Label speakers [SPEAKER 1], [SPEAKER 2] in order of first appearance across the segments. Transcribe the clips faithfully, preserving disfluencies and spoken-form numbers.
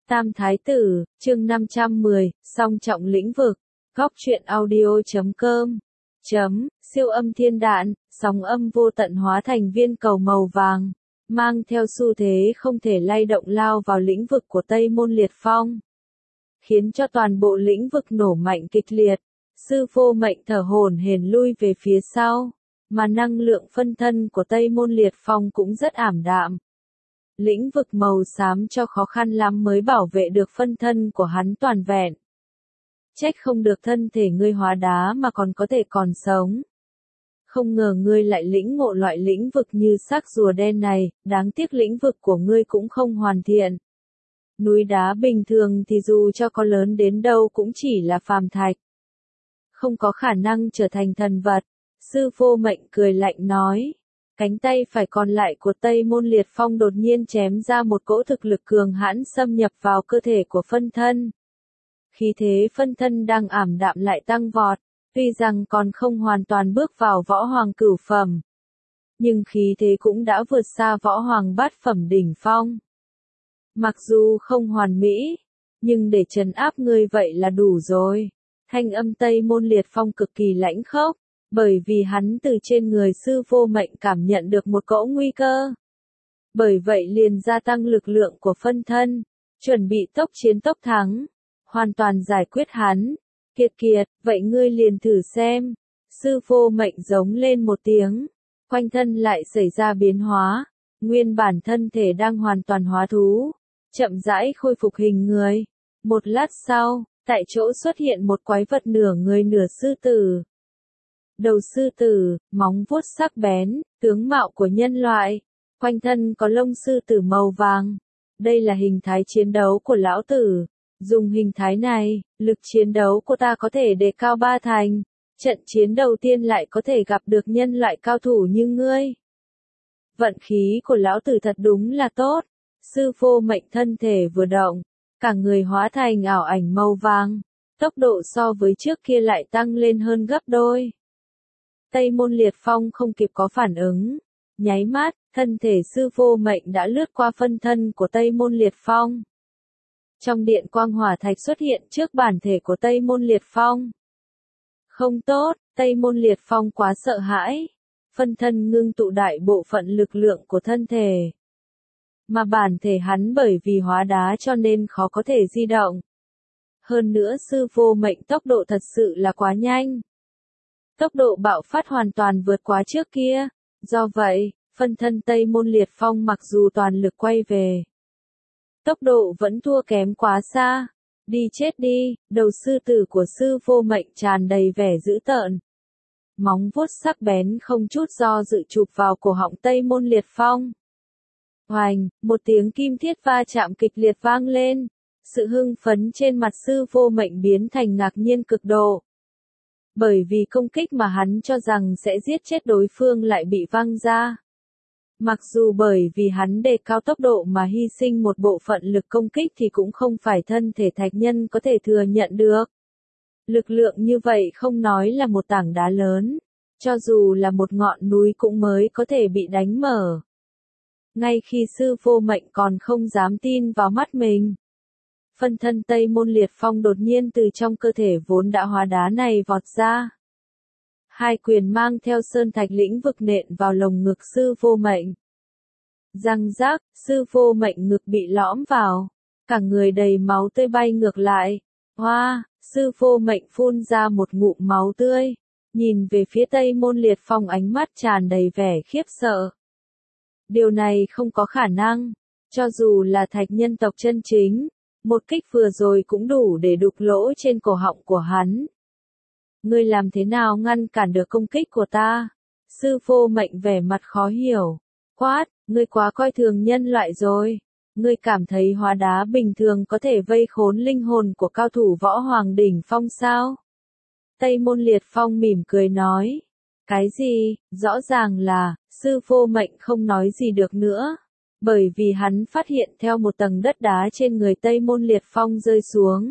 [SPEAKER 1] Tam Thái Tử, chương năm trăm mười, song trọng lĩnh vực. Góc truyện audio chấm com. Chấm, siêu âm thiên đạn, sóng âm vô tận hóa thành viên cầu màu vàng, mang theo xu thế không thể lay động lao vào lĩnh vực của Tây Môn Liệt Phong, khiến cho toàn bộ lĩnh vực nổ mạnh kịch liệt. Sư Vô Mệnh thở hổn hển lui về phía sau, mà năng lượng phân thân của Tây Môn Liệt Phong cũng rất ảm đạm. Lĩnh vực màu xám cho khó khăn lắm mới bảo vệ được phân thân của hắn toàn vẹn. Trách không được thân thể ngươi hóa đá mà còn có thể còn sống. Không ngờ ngươi lại lĩnh ngộ loại lĩnh vực như xác rùa đen này, đáng tiếc lĩnh vực của ngươi cũng không hoàn thiện. Núi đá bình thường thì dù cho có lớn đến đâu cũng chỉ là phàm thạch, không có khả năng trở thành thần vật. Sư Vô Mệnh cười lạnh nói. Cánh tay phải còn lại của Tây Môn Liệt Phong đột nhiên chém ra một cỗ thực lực cường hãn xâm nhập vào cơ thể của phân thân. Khí thế phân thân đang ảm đạm lại tăng vọt, tuy rằng còn không hoàn toàn bước vào võ hoàng cửu phẩm, nhưng khí thế cũng đã vượt xa võ hoàng bát phẩm đỉnh phong. Mặc dù không hoàn mỹ, nhưng để trấn áp ngươi vậy là đủ rồi. Thanh âm Tây Môn Liệt Phong cực kỳ lãnh khốc, bởi vì hắn từ trên người Sư Vô Mệnh cảm nhận được một cỗ nguy cơ. Bởi vậy liền gia tăng lực lượng của phân thân, chuẩn bị tốc chiến tốc thắng, hoàn toàn giải quyết hắn. Kiệt kiệt, vậy ngươi liền thử xem. Sư Vô Mệnh giống lên một tiếng, quanh thân lại xảy ra biến hóa, nguyên bản thân thể đang hoàn toàn hóa thú, chậm rãi khôi phục hình người. Một lát sau, tại chỗ xuất hiện một quái vật nửa người nửa sư tử. Đầu sư tử, móng vuốt sắc bén, tướng mạo của nhân loại, quanh thân có lông sư tử màu vàng. Đây là hình thái chiến đấu của lão tử. Dùng hình thái này, lực chiến đấu của ta có thể đề cao ba thành. Trận chiến đầu tiên lại có thể gặp được nhân loại cao thủ như ngươi. Vận khí của lão tử thật đúng là tốt. Sư Vô Mệnh thân thể vừa động, cả người hóa thành ảo ảnh màu vàng. Tốc độ so với trước kia lại tăng lên hơn gấp đôi. Tây Môn Liệt Phong không kịp có phản ứng. Nháy mắt, thân thể Sư Vô Mệnh đã lướt qua phân thân của Tây Môn Liệt Phong. Trong điện quang hỏa thạch xuất hiện trước bản thể của Tây Môn Liệt Phong. Không tốt, Tây Môn Liệt Phong quá sợ hãi. Phân thân ngưng tụ đại bộ phận lực lượng của thân thể. Mà bản thể hắn bởi vì hóa đá cho nên khó có thể di động. Hơn nữa Sư Vô Mệnh tốc độ thật sự là quá nhanh. Tốc độ bạo phát hoàn toàn vượt quá trước kia. Do vậy, phân thân Tây Môn Liệt Phong mặc dù toàn lực quay về, tốc độ vẫn thua kém quá xa. Đi chết đi, đầu sư tử của Sư Vô Mệnh tràn đầy vẻ dữ tợn. Móng vuốt sắc bén không chút do dự chụp vào cổ họng Tây Môn Liệt Phong. Hoành, một tiếng kim thiết va chạm kịch liệt vang lên. Sự hưng phấn trên mặt Sư Vô Mệnh biến thành ngạc nhiên cực độ. Bởi vì công kích mà hắn cho rằng sẽ giết chết đối phương lại bị văng ra. Mặc dù bởi vì hắn đề cao tốc độ mà hy sinh một bộ phận lực công kích thì cũng không phải thân thể thạch nhân có thể thừa nhận được. Lực lượng như vậy không nói là một tảng đá lớn, cho dù là một ngọn núi cũng mới có thể bị đánh mở. Ngay khi Sư Vô Mệnh còn không dám tin vào mắt mình, phân thân Tây Môn Liệt Phong đột nhiên từ trong cơ thể vốn đã hóa đá này vọt ra. Hai quyền mang theo sơn thạch lĩnh vực nện vào lồng ngực Sư Vô Mệnh. Răng rác, Sư Vô Mệnh ngực bị lõm vào, cả người đầy máu tươi bay ngược lại. Hoa, Sư Vô Mệnh phun ra một ngụm máu tươi, nhìn về phía Tây Môn Liệt Phong ánh mắt tràn đầy vẻ khiếp sợ. Điều này không có khả năng, cho dù là thạch nhân tộc chân chính, một kích vừa rồi cũng đủ để đục lỗ trên cổ họng của hắn. Ngươi làm thế nào ngăn cản được công kích của ta? Sư Vô Mệnh vẻ mặt khó hiểu. Quát, ngươi quá coi thường nhân loại rồi. Ngươi cảm thấy hóa đá bình thường có thể vây khốn linh hồn của cao thủ võ hoàng đỉnh phong sao? Tây Môn Liệt Phong mỉm cười nói. Cái gì? Rõ ràng là, Sư Vô Mệnh không nói gì được nữa. Bởi vì hắn phát hiện theo một tầng đất đá trên người Tây Môn Liệt Phong rơi xuống.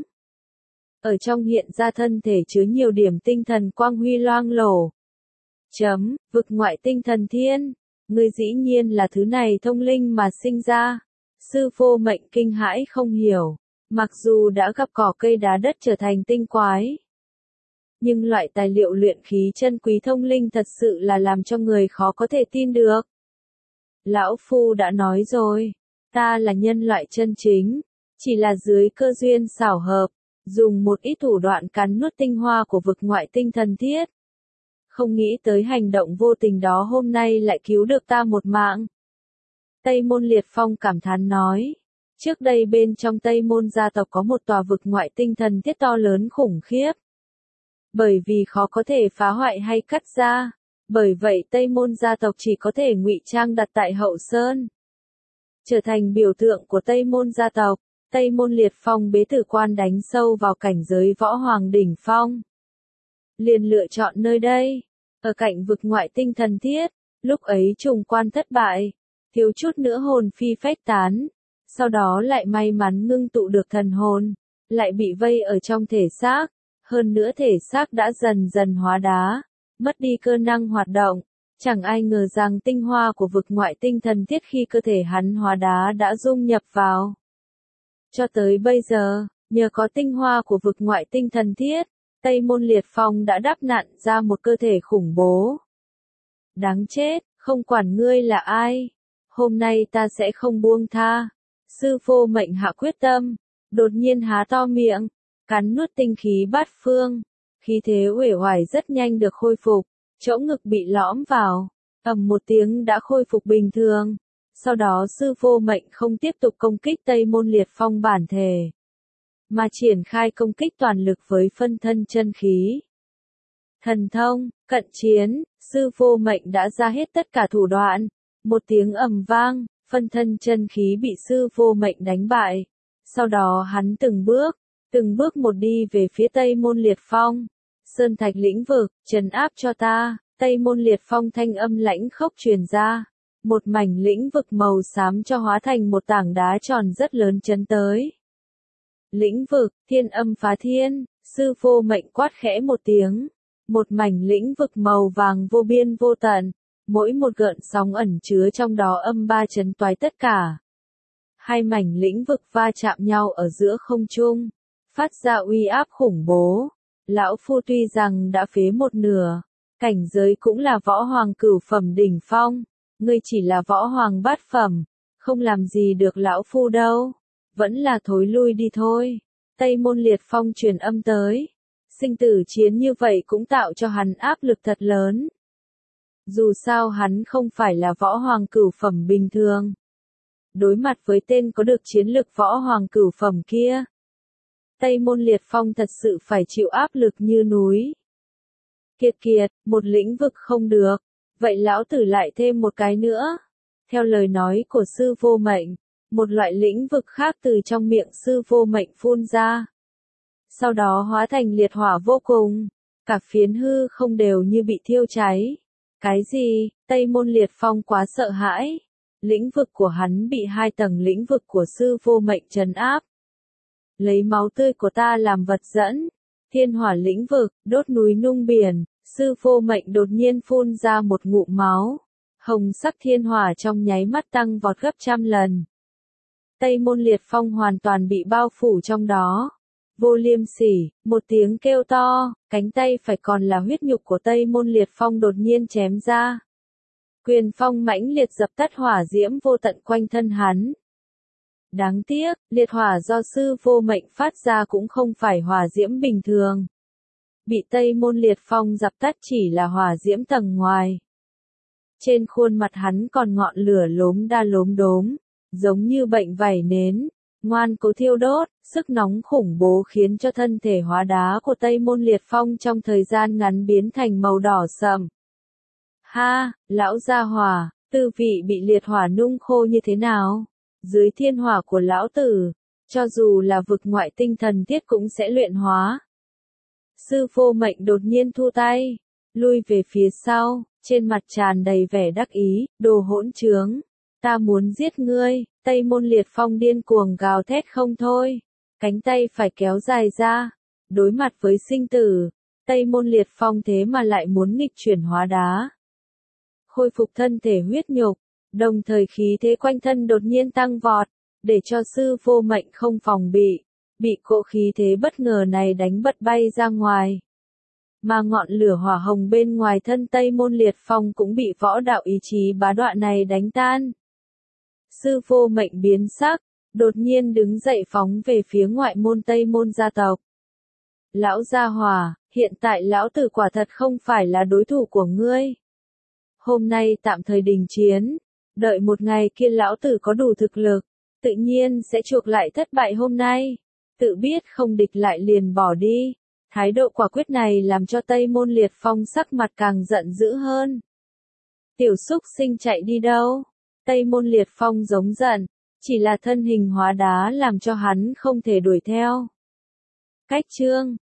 [SPEAKER 1] Ở trong hiện ra thân thể chứa nhiều điểm tinh thần quang huy loang lổ. Chấm, vực ngoại tinh thần thiên. Ngươi dĩ nhiên là thứ này thông linh mà sinh ra. Sư Vô Mệnh kinh hãi không hiểu. Mặc dù đã gặp cỏ cây đá đất trở thành tinh quái, nhưng loại tài liệu luyện khí chân quý thông linh thật sự là làm cho người khó có thể tin được. Lão Phu đã nói rồi, ta là nhân loại chân chính, chỉ là dưới cơ duyên xảo hợp, dùng một ít thủ đoạn cắn nuốt tinh hoa của vực ngoại tinh thần thiết. Không nghĩ tới hành động vô tình đó hôm nay lại cứu được ta một mạng. Tây Môn Liệt Phong cảm thán nói, trước đây bên trong Tây Môn gia tộc có một tòa vực ngoại tinh thần thiết to lớn khủng khiếp. Bởi vì khó có thể phá hoại hay cắt ra, bởi vậy Tây Môn gia tộc chỉ có thể ngụy trang đặt tại hậu sơn. Trở thành biểu tượng của Tây Môn gia tộc, Tây Môn Liệt Phong bế tử quan đánh sâu vào cảnh giới võ hoàng đỉnh phong. Liền lựa chọn nơi đây, ở cạnh vực ngoại tinh thần thiết, lúc ấy trùng quan thất bại, thiếu chút nữa hồn phi phách tán, sau đó lại may mắn ngưng tụ được thần hồn, lại bị vây ở trong thể xác, hơn nữa thể xác đã dần dần hóa đá, mất đi cơ năng hoạt động, chẳng ai ngờ rằng tinh hoa của vực ngoại tinh thần thiết khi cơ thể hắn hóa đá đã dung nhập vào. Cho tới bây giờ, nhờ có tinh hoa của vực ngoại tinh thần thiết, Tây Môn Liệt Phong đã đắp nặn ra một cơ thể khủng bố. Đáng chết, không quản ngươi là ai, hôm nay ta sẽ không buông tha. Sư Vô Mệnh hạ quyết tâm, đột nhiên há to miệng, cắn nuốt tinh khí bát phương, khí thế uể oải rất nhanh được khôi phục, chỗ ngực bị lõm vào, ầm một tiếng đã khôi phục bình thường. Sau đó Sư Vô Mệnh không tiếp tục công kích Tây Môn Liệt Phong bản thể, mà triển khai công kích toàn lực với phân thân chân khí. Thần thông, cận chiến, Sư Vô Mệnh đã ra hết tất cả thủ đoạn, một tiếng ầm vang, phân thân chân khí bị Sư Vô Mệnh đánh bại. Sau đó hắn từng bước, từng bước một đi về phía Tây Môn Liệt Phong. Sơn Thạch lĩnh vực, trấn áp cho ta, Tây Môn Liệt Phong thanh âm lãnh khốc truyền ra. Một mảnh lĩnh vực màu xám cho hóa thành một tảng đá tròn rất lớn chấn tới. Lĩnh vực, thiên âm phá thiên, Sư Vô Mệnh quát khẽ một tiếng. Một mảnh lĩnh vực màu vàng vô biên vô tận, mỗi một gợn sóng ẩn chứa trong đó âm ba chấn toái tất cả. Hai mảnh lĩnh vực va chạm nhau ở giữa không trung, phát ra uy áp khủng bố. Lão Phu tuy rằng đã phế một nửa, cảnh giới cũng là võ hoàng cửu phẩm đỉnh phong, ngươi chỉ là võ hoàng bát phẩm, không làm gì được lão Phu đâu, vẫn là thối lui đi thôi. Tây Môn Liệt Phong truyền âm tới, sinh tử chiến như vậy cũng tạo cho hắn áp lực thật lớn. Dù sao hắn không phải là võ hoàng cửu phẩm bình thường. Đối mặt với tên có được chiến lực võ hoàng cửu phẩm kia, Tây Môn Liệt Phong thật sự phải chịu áp lực như núi. Kiệt kiệt, một lĩnh vực không được, vậy lão tử lại thêm một cái nữa. Theo lời nói của Sư Vô Mệnh, một loại lĩnh vực khác từ trong miệng Sư Vô Mệnh phun ra. Sau đó hóa thành liệt hỏa vô cùng, cả phiến hư không đều như bị thiêu cháy. Cái gì? Tây Môn Liệt Phong quá sợ hãi. Lĩnh vực của hắn bị hai tầng lĩnh vực của Sư Vô Mệnh trấn áp. Lấy máu tươi của ta làm vật dẫn, thiên hỏa lĩnh vực, đốt núi nung biển, Sư Vô Mệnh đột nhiên phun ra một ngụm máu. Hồng sắc thiên hỏa trong nháy mắt tăng vọt gấp trăm lần. Tây Môn Liệt Phong hoàn toàn bị bao phủ trong đó. Vô Liêm Sỉ, một tiếng kêu to, cánh tay phải còn là huyết nhục của Tây Môn Liệt Phong đột nhiên chém ra. Quyền phong mãnh liệt dập tắt hỏa diễm vô tận quanh thân hắn. Đáng tiếc, liệt hỏa do Sư Vô Mệnh phát ra cũng không phải hỏa diễm bình thường. Bị Tây Môn Liệt Phong dập tắt chỉ là hỏa diễm tầng ngoài. Trên khuôn mặt hắn còn ngọn lửa lốm đa lốm đốm, giống như bệnh vảy nến, ngoan cố thiêu đốt, sức nóng khủng bố khiến cho thân thể hóa đá của Tây Môn Liệt Phong trong thời gian ngắn biến thành màu đỏ sậm. Ha, lão gia hỏa, tư vị bị liệt hỏa nung khô như thế nào? Dưới thiên hỏa của lão tử, cho dù là vực ngoại tinh thần thiết cũng sẽ luyện hóa. Sư Vô Mệnh đột nhiên thu tay, lui về phía sau, trên mặt tràn đầy vẻ đắc ý, đồ hỗn trướng. Ta muốn giết ngươi, Tây Môn Liệt Phong điên cuồng gào thét không thôi, cánh tay phải kéo dài ra, đối mặt với sinh tử, Tây Môn Liệt Phong thế mà lại muốn nghịch chuyển hóa đá. Khôi phục thân thể huyết nhục, đồng thời khí thế quanh thân đột nhiên tăng vọt, để cho Sư Vô Mệnh không phòng bị, bị cỗ khí thế bất ngờ này đánh bật bay ra ngoài. Mà ngọn lửa hỏa hồng bên ngoài thân Tây Môn Liệt Phong cũng bị võ đạo ý chí bá đạo này đánh tan. Sư Vô Mệnh biến sắc, đột nhiên đứng dậy phóng về phía ngoại môn Tây Môn gia tộc. Lão gia hỏa, hiện tại lão tử quả thật không phải là đối thủ của ngươi. Hôm nay tạm thời đình chiến, đợi một ngày kia lão tử có đủ thực lực, tự nhiên sẽ chuộc lại thất bại hôm nay. Tự biết không địch lại liền bỏ đi. Thái độ quả quyết này làm cho Tây Môn Liệt Phong sắc mặt càng giận dữ hơn. Tiểu xúc sinh chạy đi đâu? Tây Môn Liệt Phong giống giận, chỉ là thân hình hóa đá làm cho hắn không thể đuổi theo. Cách chương